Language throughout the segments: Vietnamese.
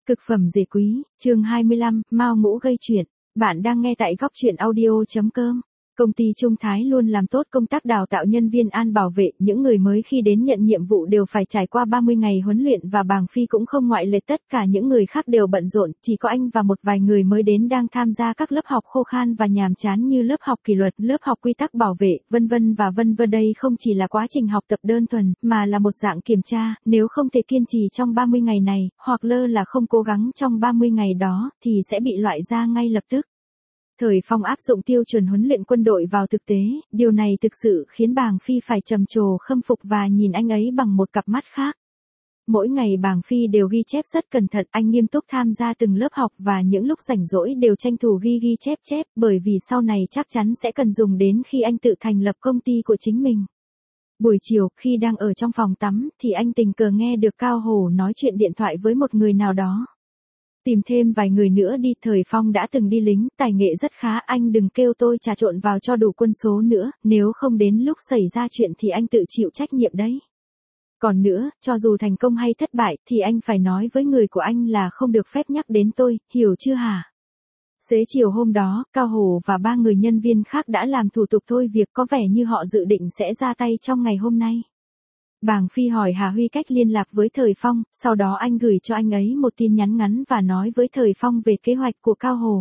Cực phẩm dề quý, chương 25, Mao Ngũ gây chuyện. Bạn đang nghe tại góc truyện audio.com. Công ty Trung Thái luôn làm tốt công tác đào tạo nhân viên an bảo vệ, những người mới khi đến nhận nhiệm vụ đều phải trải qua 30 ngày huấn luyện và Bàng Phi cũng không ngoại lệ, tất cả những người khác đều bận rộn, chỉ có anh và một vài người mới đến đang tham gia các lớp học khô khan và nhàm chán như lớp học kỷ luật, lớp học quy tắc bảo vệ, vân vân và vân vân. Đây không chỉ là quá trình học tập đơn thuần, mà là một dạng kiểm tra, nếu không thể kiên trì trong 30 ngày này, hoặc lơ là không cố gắng trong 30 ngày đó, thì sẽ bị loại ra ngay lập tức. Thời Phong áp dụng tiêu chuẩn huấn luyện quân đội vào thực tế, điều này thực sự khiến Bàng Phi phải trầm trồ khâm phục và nhìn anh ấy bằng một cặp mắt khác. Mỗi ngày Bàng Phi đều ghi chép rất cẩn thận, anh nghiêm túc tham gia từng lớp học và những lúc rảnh rỗi đều tranh thủ ghi chép, bởi vì sau này chắc chắn sẽ cần dùng đến khi anh tự thành lập công ty của chính mình. Buổi chiều, khi đang ở trong phòng tắm, thì anh tình cờ nghe được Cao Hổ nói chuyện điện thoại với một người nào đó. Tìm thêm vài người nữa đi, Thời Phong đã từng đi lính, tài nghệ rất khá, anh đừng kêu tôi trà trộn vào cho đủ quân số nữa, nếu không đến lúc xảy ra chuyện thì anh tự chịu trách nhiệm đấy. Còn nữa, cho dù thành công hay thất bại, thì anh phải nói với người của anh là không được phép nhắc đến tôi, hiểu chưa hả? Xế chiều hôm đó, Cao Hổ và 3 người nhân viên khác đã làm thủ tục thôi việc, có vẻ như họ dự định sẽ ra tay trong ngày hôm nay. Bàng Phi hỏi Hà Huy cách liên lạc với Thời Phong, sau đó anh gửi cho anh ấy một tin nhắn ngắn và nói với Thời Phong về kế hoạch của Cao Hổ.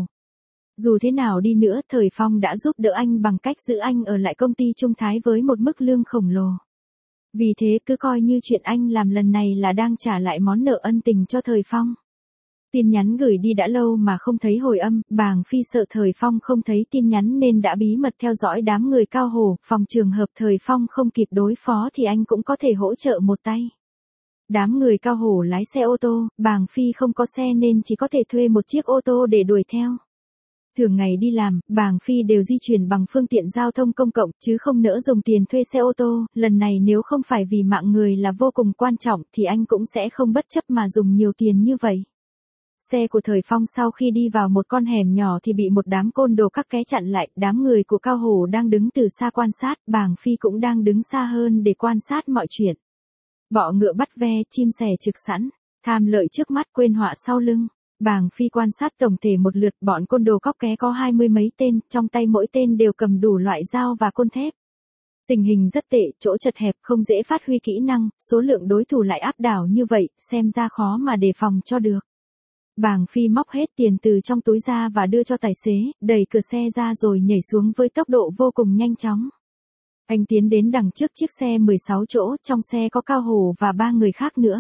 Dù thế nào đi nữa, Thời Phong đã giúp đỡ anh bằng cách giữ anh ở lại công ty Trung Thái với một mức lương khổng lồ. Vì thế cứ coi như chuyện anh làm lần này là đang trả lại món nợ ân tình cho Thời Phong. Tin nhắn gửi đi đã lâu mà không thấy hồi âm, Bàng Phi sợ Thời Phong không thấy tin nhắn nên đã bí mật theo dõi đám người Cao Hổ, phòng trường hợp Thời Phong không kịp đối phó thì anh cũng có thể hỗ trợ một tay. Đám người Cao Hổ lái xe ô tô, Bàng Phi không có xe nên chỉ có thể thuê một chiếc ô tô để đuổi theo. Thường ngày đi làm, Bàng Phi đều di chuyển bằng phương tiện giao thông công cộng, chứ không nỡ dùng tiền thuê xe ô tô, lần này nếu không phải vì mạng người là vô cùng quan trọng thì anh cũng sẽ không bất chấp mà dùng nhiều tiền như vậy. Xe của Thời Phong sau khi đi vào một con hẻm nhỏ thì bị một đám côn đồ các ké chặn lại, đám người của Cao Hổ đang đứng từ xa quan sát, Bàng Phi cũng đang đứng xa hơn để quan sát mọi chuyện. Bọ ngựa bắt ve, chim sẻ trực sẵn, tham lợi trước mắt quên họa sau lưng. Bàng Phi quan sát tổng thể một lượt, bọn côn đồ cóc ké có 20 mấy tên, trong tay mỗi tên đều cầm đủ loại dao và côn thép. Tình hình rất tệ, chỗ chật hẹp, không dễ phát huy kỹ năng, số lượng đối thủ lại áp đảo như vậy, xem ra khó mà đề phòng cho được. Bàng Phi móc hết tiền từ trong túi ra và đưa cho tài xế, đẩy cửa xe ra rồi nhảy xuống với tốc độ vô cùng nhanh chóng. Anh tiến đến đằng trước chiếc xe 16 chỗ, trong xe có Cao Hổ và 3 người khác nữa.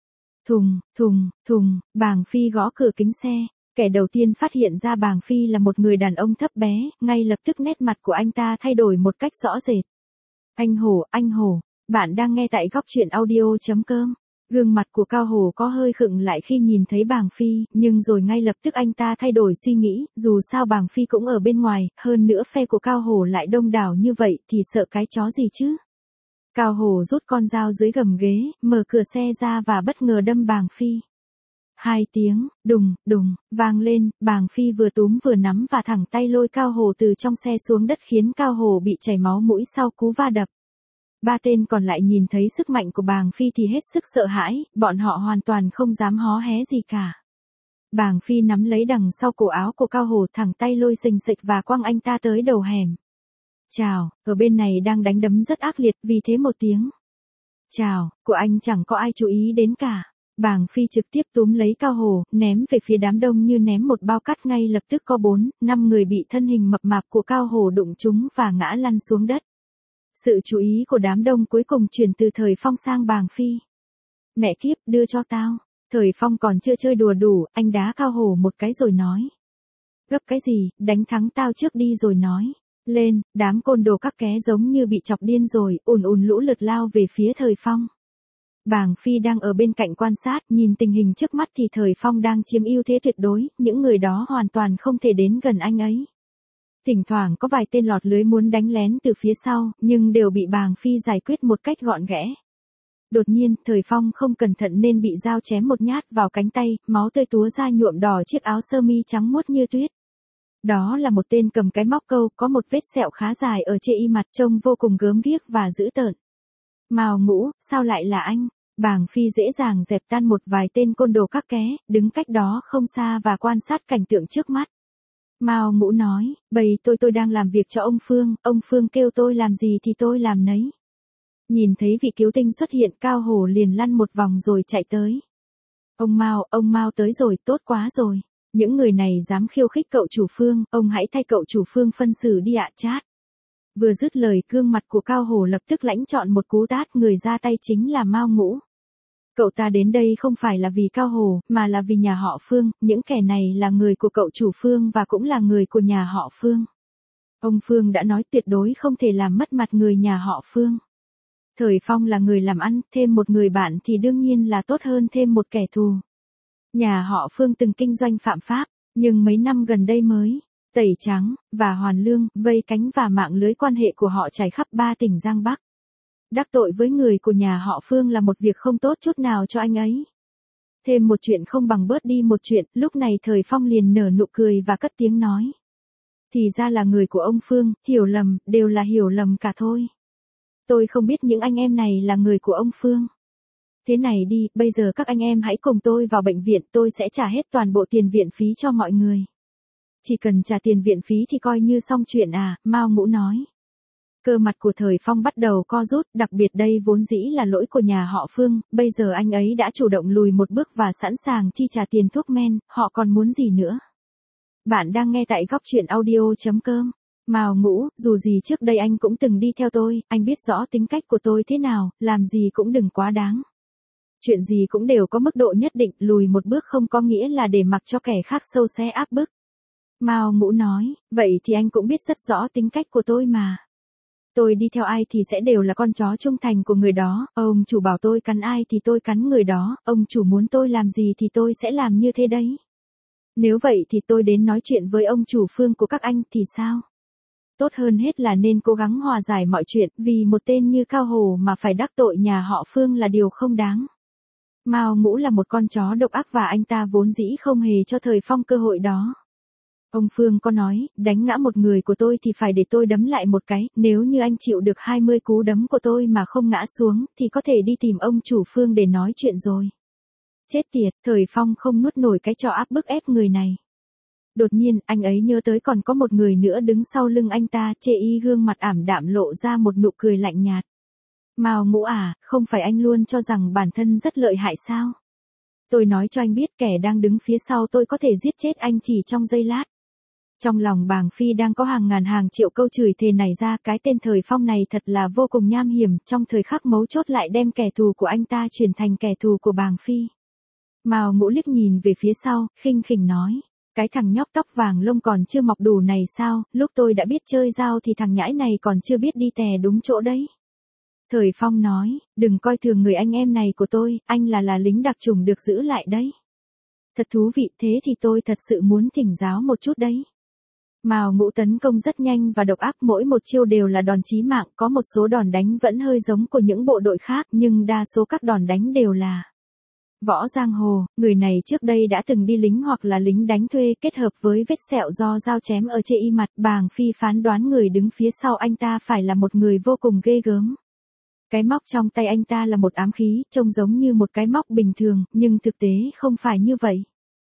Thùng, Bàng Phi gõ cửa kính xe. Kẻ đầu tiên phát hiện ra Bàng Phi là một người đàn ông thấp bé, ngay lập tức nét mặt của anh ta thay đổi một cách rõ rệt. Anh Hổ, bạn đang nghe tại góc truyện audio.com. Gương mặt của Cao Hổ có hơi khựng lại khi nhìn thấy Bàng Phi, nhưng rồi ngay lập tức anh ta thay đổi suy nghĩ, dù sao Bàng Phi cũng ở bên ngoài, hơn nữa phe của Cao Hổ lại đông đảo như vậy thì sợ cái chó gì chứ. Cao Hổ rút con dao dưới gầm ghế, mở cửa xe ra và bất ngờ đâm Bàng Phi. 2 tiếng, đùng, vang lên, Bàng Phi vừa túm vừa nắm và thẳng tay lôi Cao Hổ từ trong xe xuống đất khiến Cao Hổ bị chảy máu mũi sau cú va đập. 3 tên còn lại nhìn thấy sức mạnh của Bàng Phi thì hết sức sợ hãi, bọn họ hoàn toàn không dám hó hé gì cả. Bàng Phi nắm lấy đằng sau cổ áo của Cao Hổ, thẳng tay lôi xình xịch và quăng anh ta tới đầu hẻm. Chào, ở bên này đang đánh đấm rất ác liệt, vì thế một tiếng chào của anh chẳng có ai chú ý đến cả. Bàng Phi trực tiếp túm lấy Cao Hổ, ném về phía đám đông như ném một bao cát, ngay lập tức có 4-5 người bị thân hình mập mạp của Cao Hổ đụng trúng và ngã lăn xuống đất. Sự chú ý của đám đông cuối cùng chuyển từ Thời Phong sang Bàng Phi. Mẹ kiếp, đưa cho tao. Thời Phong còn chưa chơi đùa đủ, anh đá Cao Hổ một cái rồi nói. Gấp cái gì, đánh thắng tao trước đi rồi nói. Lên, đám côn đồ các ké giống như bị chọc điên rồi, ùn lũ lượt lao về phía Thời Phong. Bàng Phi đang ở bên cạnh quan sát, nhìn tình hình trước mắt thì Thời Phong đang chiếm ưu thế tuyệt đối, những người đó hoàn toàn không thể đến gần anh ấy. Thỉnh thoảng có vài tên lọt lưới muốn đánh lén từ phía sau, nhưng đều bị Bàng Phi giải quyết một cách gọn ghẽ. Đột nhiên, Thời Phong không cẩn thận nên bị dao chém một nhát vào cánh tay, máu tươi túa ra nhuộm đỏ chiếc áo sơ mi trắng muốt như tuyết. Đó là một tên cầm cái móc câu, có một vết sẹo khá dài ở trên y mặt, trông vô cùng gớm ghiếc và dữ tợn. Mao Ngũ, sao lại là anh? Bàng Phi dễ dàng dẹp tan một vài tên côn đồ các ké, đứng cách đó không xa và quan sát cảnh tượng trước mắt. Mao Ngũ nói, bầy tôi đang làm việc cho ông Phương kêu tôi làm gì thì tôi làm nấy. Nhìn thấy vị cứu tinh xuất hiện, Cao Hổ liền lăn một vòng rồi chạy tới. Ông Mao tới rồi, tốt quá rồi. Những người này dám khiêu khích cậu chủ Phương, ông hãy thay cậu chủ Phương phân xử đi ạ chát. Vừa dứt lời, gương mặt của Cao Hổ lập tức lãnh trọn một cú tát, người ra tay chính là Mao Ngũ. Cậu ta đến đây không phải là vì Cao Hổ, mà là vì nhà họ Phương, những kẻ này là người của cậu chủ Phương và cũng là người của nhà họ Phương. Ông Phương đã nói tuyệt đối không thể làm mất mặt người nhà họ Phương. Thời Phong là người làm ăn, thêm một người bạn thì đương nhiên là tốt hơn thêm một kẻ thù. Nhà họ Phương từng kinh doanh phạm pháp, nhưng mấy năm gần đây mới tẩy trắng và hoàn lương, vây cánh và mạng lưới quan hệ của họ trải khắp 3 tỉnh Giang Bắc. Đắc tội với người của nhà họ Phương là một việc không tốt chút nào cho anh ấy. Thêm một chuyện không bằng bớt đi một chuyện, lúc này Thời Phong liền nở nụ cười và cất tiếng nói. Thì ra là người của ông Phương, hiểu lầm, đều là hiểu lầm cả thôi. Tôi không biết những anh em này là người của ông Phương. Thế này đi, bây giờ các anh em hãy cùng tôi vào bệnh viện, tôi sẽ trả hết toàn bộ tiền viện phí cho mọi người. Chỉ cần trả tiền viện phí thì coi như xong chuyện à, Mao Ngũ nói. Cơ mặt của Thời Phong bắt đầu co rút, đặc biệt đây vốn dĩ là lỗi của nhà họ Phương, bây giờ anh ấy đã chủ động lùi một bước và sẵn sàng chi trả tiền thuốc men, họ còn muốn gì nữa. Bạn đang nghe tại góc truyện audio.com. Mao Ngũ, dù gì trước đây anh cũng từng đi theo tôi, anh biết rõ tính cách của tôi thế nào, làm gì cũng đừng quá đáng. Chuyện gì cũng đều có mức độ nhất định, lùi một bước không có nghĩa là để mặc cho kẻ khác sâu xé áp bức. Mao Ngũ nói, vậy thì anh cũng biết rất rõ tính cách của tôi mà. Tôi đi theo ai thì sẽ đều là con chó trung thành của người đó, ông chủ bảo tôi cắn ai thì tôi cắn người đó, ông chủ muốn tôi làm gì thì tôi sẽ làm như thế đấy. Nếu vậy thì tôi đến nói chuyện với ông chủ Phương của các anh thì sao? Tốt hơn hết là nên cố gắng hòa giải mọi chuyện, vì một tên như Cao Hổ mà phải đắc tội nhà họ Phương là điều không đáng. Mao Ngũ là một con chó độc ác và anh ta vốn dĩ không hề cho Thời Phong cơ hội đó. Ông Phương có nói, đánh ngã một người của tôi thì phải để tôi đấm lại một cái, nếu như anh chịu được 20 cú đấm của tôi mà không ngã xuống, thì có thể đi tìm ông chủ Phương để nói chuyện rồi. Chết tiệt, Thời Phong không nuốt nổi cái trò áp bức ép người này. Đột nhiên, anh ấy nhớ tới còn có một người nữa đứng sau lưng anh ta, chê y gương mặt ảm đạm lộ ra một nụ cười lạnh nhạt. Mao Ngũ à, không phải anh luôn cho rằng bản thân rất lợi hại sao? Tôi nói cho anh biết kẻ đang đứng phía sau tôi có thể giết chết anh chỉ trong giây lát. Trong lòng Bàng Phi đang có hàng ngàn hàng triệu câu chửi thề nảy ra, cái tên Thời Phong này thật là vô cùng nham hiểm, trong thời khắc mấu chốt lại đem kẻ thù của anh ta chuyển thành kẻ thù của Bàng Phi. Mao Ngũ liếc nhìn về phía sau, khinh khỉnh nói. Cái thằng nhóc tóc vàng lông còn chưa mọc đủ này sao, lúc tôi đã biết chơi dao thì thằng nhãi này còn chưa biết đi tè đúng chỗ đấy. Thời Phong nói, đừng coi thường người anh em này của tôi, anh là lính đặc chủng được giữ lại đấy. Thật thú vị, thế thì tôi thật sự muốn thỉnh giáo một chút đấy. Mao Ngũ tấn công rất nhanh và độc ác, mỗi một chiêu đều là đòn chí mạng, có một số đòn đánh vẫn hơi giống của những bộ đội khác nhưng đa số các đòn đánh đều là võ giang hồ. Người này trước đây đã từng đi lính hoặc là lính đánh thuê, kết hợp với vết sẹo do dao chém ở trên y mặt, Bàng Phi phán đoán người đứng phía sau anh ta phải là một người vô cùng ghê gớm. Cái móc trong tay anh ta là một ám khí, trông giống như một cái móc bình thường, nhưng thực tế không phải như vậy.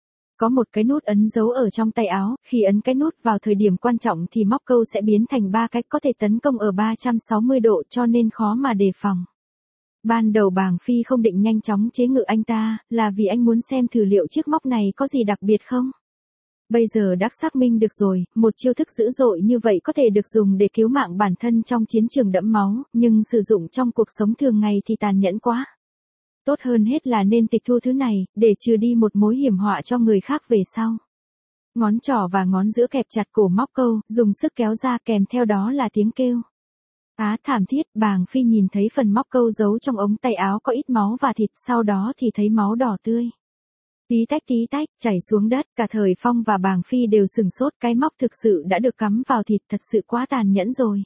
Có một cái nút ấn giấu ở trong tay áo, khi ấn cái nút vào thời điểm quan trọng thì móc câu sẽ biến thành 3 cái, có thể tấn công ở 360 độ cho nên khó mà đề phòng. Ban đầu Bàng Phi không định nhanh chóng chế ngự anh ta, là vì anh muốn xem thử liệu chiếc móc này có gì đặc biệt không. Bây giờ đã xác minh được rồi, một chiêu thức dữ dội như vậy có thể được dùng để cứu mạng bản thân trong chiến trường đẫm máu, nhưng sử dụng trong cuộc sống thường ngày thì tàn nhẫn quá. Tốt hơn hết là nên tịch thu thứ này, để trừ đi một mối hiểm họa cho người khác về sau. Ngón trỏ và ngón giữa kẹp chặt cổ móc câu, dùng sức kéo ra, kèm theo đó là tiếng kêu. Á thảm thiết, Bàng Phi nhìn thấy phần móc câu giấu trong ống tay áo có ít máu và thịt, sau đó thì thấy máu đỏ tươi. Tí tách, chảy xuống đất, cả Thời Phong và Bàng Phi đều sửng sốt, cái móc thực sự đã được cắm vào thịt, thật sự quá tàn nhẫn rồi.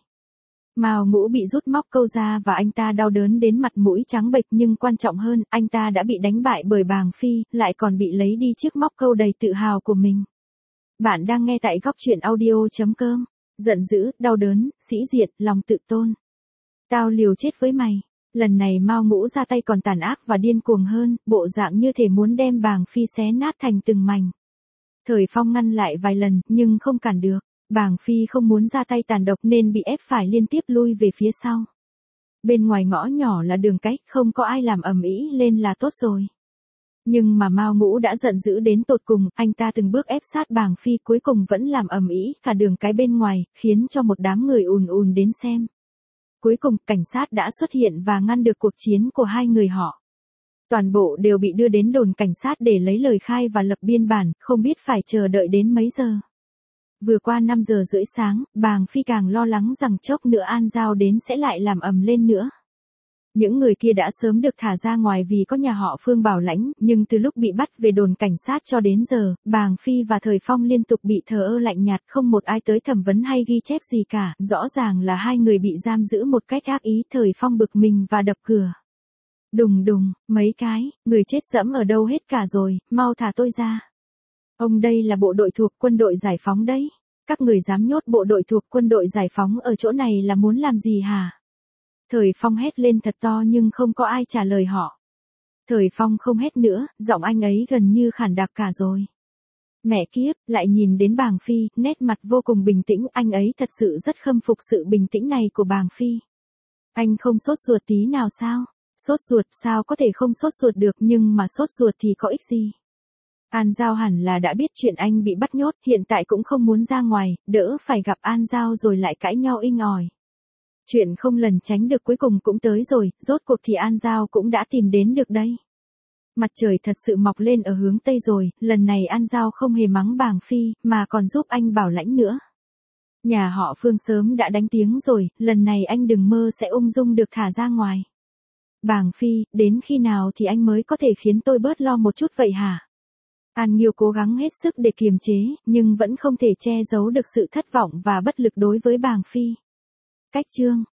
Mao Ngũ bị rút móc câu ra và anh ta đau đớn đến mặt mũi trắng bệch, nhưng quan trọng hơn, anh ta đã bị đánh bại bởi Bàng Phi, lại còn bị lấy đi chiếc móc câu đầy tự hào của mình. Bạn đang nghe tại góc truyện audio.com. Giận dữ, đau đớn, sĩ diện, lòng tự tôn. Tao liều chết với mày. Lần này Mao Ngũ ra tay còn tàn ác và điên cuồng hơn, bộ dạng như thể muốn đem Bàng Phi xé nát thành từng mảnh. Thời Phong ngăn lại vài lần, nhưng không cản được. Bàng Phi không muốn ra tay tàn độc nên bị ép phải liên tiếp lui về phía sau. Bên ngoài ngõ nhỏ là đường cách, không có ai làm ầm ĩ lên là tốt rồi. Nhưng mà Mao Ngũ đã giận dữ đến tột cùng, anh ta từng bước ép sát Bàng Phi cuối cùng vẫn làm ầm ĩ cả đường cái bên ngoài, khiến cho một đám người ùn ùn đến xem. Cuối cùng, cảnh sát đã xuất hiện và ngăn được cuộc chiến của hai người họ. Toàn bộ đều bị đưa đến đồn cảnh sát để lấy lời khai và lập biên bản, không biết phải chờ đợi đến mấy giờ. Vừa qua 5 giờ rưỡi sáng, Bàng Phi càng lo lắng rằng chốc nữa An Giao đến sẽ lại làm ầm lên nữa. Những người kia đã sớm được thả ra ngoài vì có nhà họ Phương bảo lãnh, nhưng từ lúc bị bắt về đồn cảnh sát cho đến giờ, Bàng Phi và Thời Phong liên tục bị thờ ơ lạnh nhạt, không một ai tới thẩm vấn hay ghi chép gì cả, rõ ràng là hai người bị giam giữ một cách ác ý. Thời Phong bực mình và đập cửa. Đùng đùng, mấy cái, người chết dẫm ở đâu hết cả rồi, mau thả tôi ra. Ông đây là bộ đội thuộc quân đội giải phóng đấy. Các người dám nhốt bộ đội thuộc quân đội giải phóng ở chỗ này là muốn làm gì hả? Thời Phong hét lên thật to nhưng không có ai trả lời họ. Thời Phong không hét nữa, giọng anh ấy gần như khản đặc cả rồi. Mẹ kiếp, lại nhìn đến Bàng Phi, nét mặt vô cùng bình tĩnh, anh ấy thật sự rất khâm phục sự bình tĩnh này của Bàng Phi. Anh không sốt ruột tí nào sao? Sốt ruột sao có thể không sốt ruột được, nhưng mà sốt ruột thì có ích gì? An Giao hẳn là đã biết chuyện anh bị bắt nhốt, hiện tại cũng không muốn ra ngoài, đỡ phải gặp An Giao rồi lại cãi nhau inh ỏi. Chuyện không lần tránh được cuối cùng cũng tới rồi, rốt cuộc thì An Giao cũng đã tìm đến được đây. Mặt trời thật sự mọc lên ở hướng Tây rồi, lần này An Giao không hề mắng Bàng Phi, mà còn giúp anh bảo lãnh nữa. Nhà họ Phương sớm đã đánh tiếng rồi, lần này anh đừng mơ sẽ ung dung được thả ra ngoài. Bàng Phi, đến khi nào thì anh mới có thể khiến tôi bớt lo một chút vậy hả? An Nghiêu cố gắng hết sức để kiềm chế, nhưng vẫn không thể che giấu được sự thất vọng và bất lực đối với Bàng Phi. Cách chương